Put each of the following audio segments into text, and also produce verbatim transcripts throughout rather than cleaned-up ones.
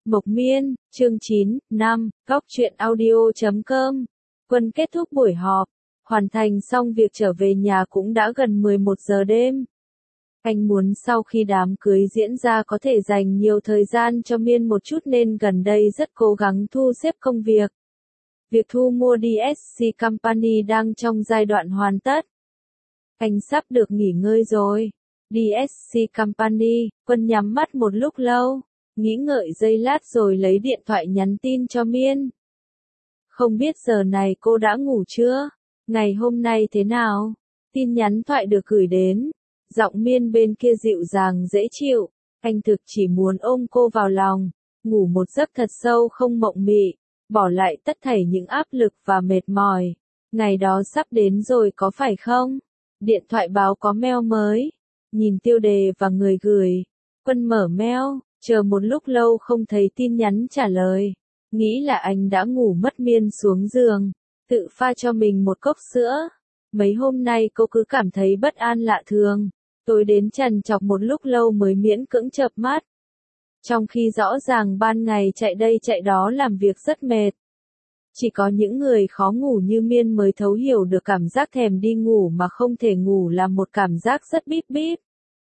Mộc Miên, chương chín, năm, góc truyện audio chấm com. Quân kết thúc buổi họp, hoàn thành xong việc trở về nhà cũng đã gần mười một giờ đêm. Anh muốn sau khi đám cưới diễn ra có thể dành nhiều thời gian cho Miên một chút nên gần đây rất cố gắng thu xếp công việc. Việc thu mua đê ét xê Company đang trong giai đoạn hoàn tất. Anh sắp được nghỉ ngơi rồi. đê ét xê Company, Quân nhắm mắt một lúc lâu, nghĩ ngợi giây lát rồi lấy điện thoại nhắn tin cho Miên. Không biết giờ này cô đã ngủ chưa? Ngày hôm nay thế nào? Tin nhắn thoại được gửi đến. Giọng Miên bên kia dịu dàng dễ chịu. Anh thực chỉ muốn ôm cô vào lòng, ngủ một giấc thật sâu không mộng mị, bỏ lại tất thảy những áp lực và mệt mỏi. Ngày đó sắp đến rồi có phải không? Điện thoại báo có mail mới. Nhìn tiêu đề và người gửi. Quân mở mail, chờ một lúc lâu không thấy tin nhắn trả lời. Nghĩ là anh đã ngủ mất. Miên xuống giường, tự pha cho mình một cốc sữa. Mấy hôm nay cô cứ cảm thấy bất an lạ thường. Tối đến trằn trọc một lúc lâu mới miễn cưỡng chợp mắt. Trong khi rõ ràng ban ngày chạy đây chạy đó làm việc rất mệt. Chỉ có những người khó ngủ như Miên mới thấu hiểu được cảm giác thèm đi ngủ mà không thể ngủ là một cảm giác rất bíp bíp.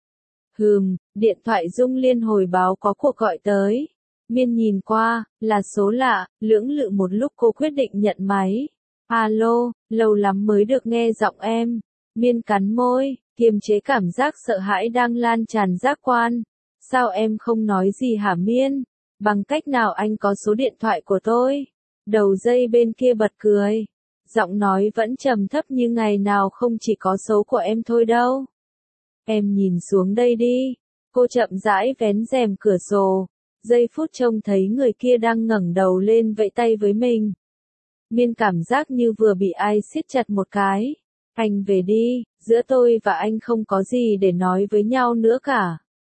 Hừm, điện thoại rung liên hồi báo có cuộc gọi tới. Miên nhìn qua, là số lạ, lưỡng lự một lúc cô quyết định nhận máy. Alo, lâu lắm mới được nghe giọng em. Miên cắn môi, kiềm chế cảm giác sợ hãi đang lan tràn giác quan. Sao em không nói gì hả Miên? Bằng cách nào anh có số điện thoại của tôi? Đầu dây bên kia bật cười. Giọng nói vẫn trầm thấp như ngày nào, không chỉ có số của em thôi đâu. Em nhìn xuống đây đi. Cô chậm rãi vén rèm cửa sổ. Giây phút trông thấy người kia đang ngẩng đầu lên vẫy tay với mình. Miên cảm giác như vừa bị ai siết chặt một cái. Anh về đi, giữa tôi và anh không có gì để nói với nhau nữa cả.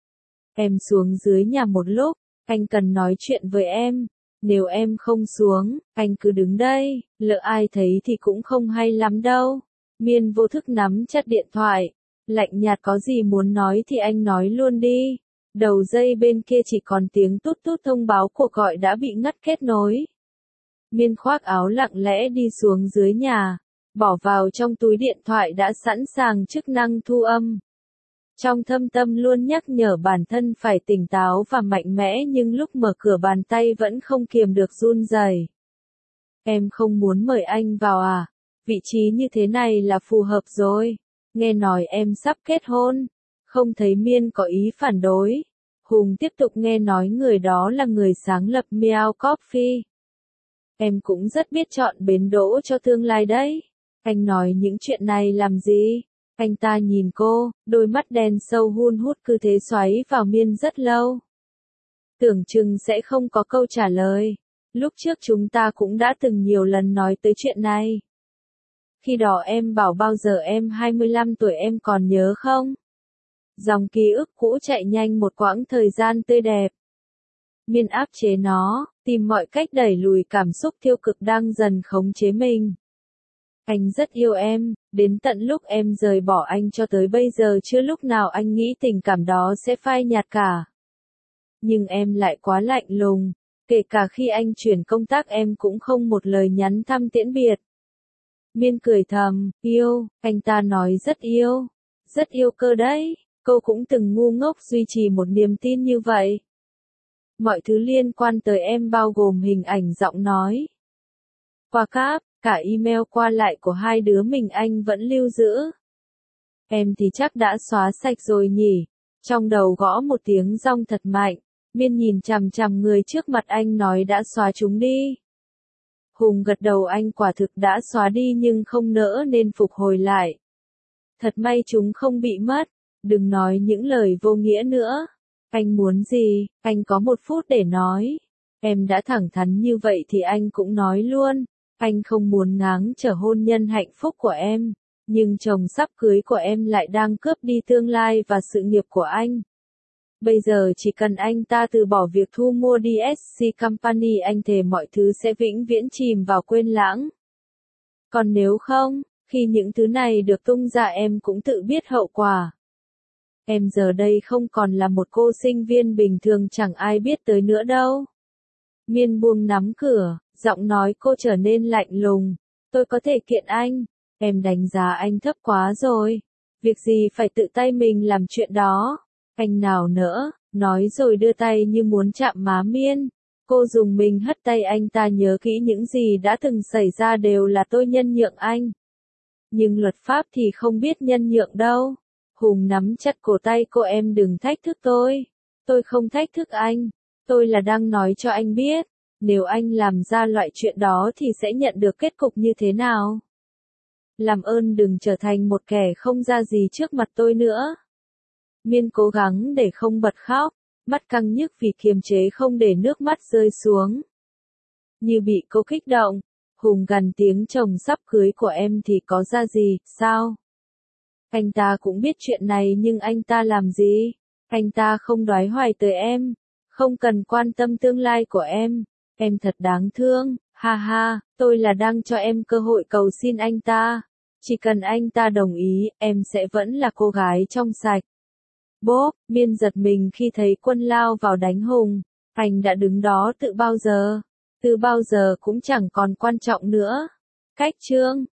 Em xuống dưới nhà một lúc, anh cần nói chuyện với em. Nếu em không xuống, anh cứ đứng đây, lỡ ai thấy thì cũng không hay lắm đâu. Miên vô thức nắm chặt điện thoại. Lạnh nhạt, có gì muốn nói thì anh nói luôn đi. Đầu dây bên kia chỉ còn tiếng tút tút thông báo cuộc gọi đã bị ngắt kết nối. Miên khoác áo lặng lẽ đi xuống dưới nhà, bỏ vào trong túi điện thoại đã sẵn sàng chức năng thu âm. Trong thâm tâm luôn nhắc nhở bản thân phải tỉnh táo và mạnh mẽ, nhưng lúc mở cửa bàn tay vẫn không kiềm được run rẩy. Em không muốn mời anh vào à? Vị trí như thế này là phù hợp rồi. Nghe nói em sắp kết hôn. Không thấy Miên có ý phản đối. Hùng tiếp tục nghe nói người đó là người sáng lập Meow Coffee. Em cũng rất biết chọn bến đỗ cho tương lai đấy. Anh nói những chuyện này làm gì? Anh ta nhìn cô, đôi mắt đen sâu hun hút cứ thế xoáy vào Miên rất lâu. Tưởng chừng sẽ không có câu trả lời. Lúc trước chúng ta cũng đã từng nhiều lần nói tới chuyện này. Khi đó em bảo bao giờ em hai mươi lăm tuổi, em còn nhớ không? Dòng ký ức cũ chạy nhanh một quãng thời gian tươi đẹp. Miên áp chế nó, tìm mọi cách đẩy lùi cảm xúc tiêu cực đang dần khống chế mình. Anh rất yêu em, đến tận lúc em rời bỏ anh cho tới bây giờ chưa lúc nào anh nghĩ tình cảm đó sẽ phai nhạt cả. Nhưng em lại quá lạnh lùng, kể cả khi anh chuyển công tác em cũng không một lời nhắn thăm tiễn biệt. Miên cười thầm, yêu, anh ta nói rất yêu, rất yêu cơ đấy. Cô cũng từng ngu ngốc duy trì một niềm tin như vậy. Mọi thứ liên quan tới em bao gồm hình ảnh, giọng nói. Qua cáp, cả email qua lại của hai đứa mình anh vẫn lưu giữ. Em thì chắc đã xóa sạch rồi nhỉ. Trong đầu gõ một tiếng rong thật mạnh. Miên nhìn chằm chằm người trước mặt anh nói đã xóa chúng đi. Hùng gật đầu, anh quả thực đã xóa đi nhưng không nỡ nên phục hồi lại. Thật may chúng không bị mất. Đừng nói những lời vô nghĩa nữa. Anh muốn gì, anh có một phút để nói. Em đã thẳng thắn như vậy thì anh cũng nói luôn. Anh không muốn ngáng trở hôn nhân hạnh phúc của em. Nhưng chồng sắp cưới của em lại đang cướp đi tương lai và sự nghiệp của anh. Bây giờ chỉ cần anh ta từ bỏ việc thu mua đê ét xê Company, anh thề mọi thứ sẽ vĩnh viễn chìm vào quên lãng. Còn nếu không, khi những thứ này được tung ra em cũng tự biết hậu quả. Em giờ đây không còn là một cô sinh viên bình thường chẳng ai biết tới nữa đâu. Miên buông nắm cửa, giọng nói cô trở nên lạnh lùng. Tôi có thể kiện anh. Em đánh giá anh thấp quá rồi. Việc gì phải tự tay mình làm chuyện đó. Anh nào nỡ, nói rồi đưa tay như muốn chạm má Miên. Cô dùng mình hất tay anh ta, nhớ kỹ những gì đã từng xảy ra đều là tôi nhân nhượng anh. Nhưng luật pháp thì không biết nhân nhượng đâu. Hùng nắm chặt cổ tay cô, em đừng thách thức tôi. Tôi không thách thức anh. Tôi là đang nói cho anh biết. Nếu anh làm ra loại chuyện đó thì sẽ nhận được kết cục như thế nào. Làm ơn đừng trở thành một kẻ không ra gì trước mặt tôi nữa. Miên cố gắng để không bật khóc, mắt căng nhức vì kiềm chế không để nước mắt rơi xuống. Như bị cô kích động, Hùng gằn tiếng, chồng sắp cưới của em thì có ra gì, sao? Anh ta cũng biết chuyện này nhưng anh ta làm gì? Anh ta không đoái hoài tới em, không cần quan tâm tương lai của em. Em thật đáng thương, ha ha, tôi là đang cho em cơ hội cầu xin anh ta. Chỉ cần anh ta đồng ý, em sẽ vẫn là cô gái trong sạch. Bốp, Miên giật mình khi thấy Quân lao vào đánh Hùng. Anh đã đứng đó từ bao giờ? Từ bao giờ cũng chẳng còn quan trọng nữa. Cách chương